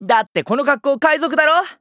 だってこの格好海賊だろ。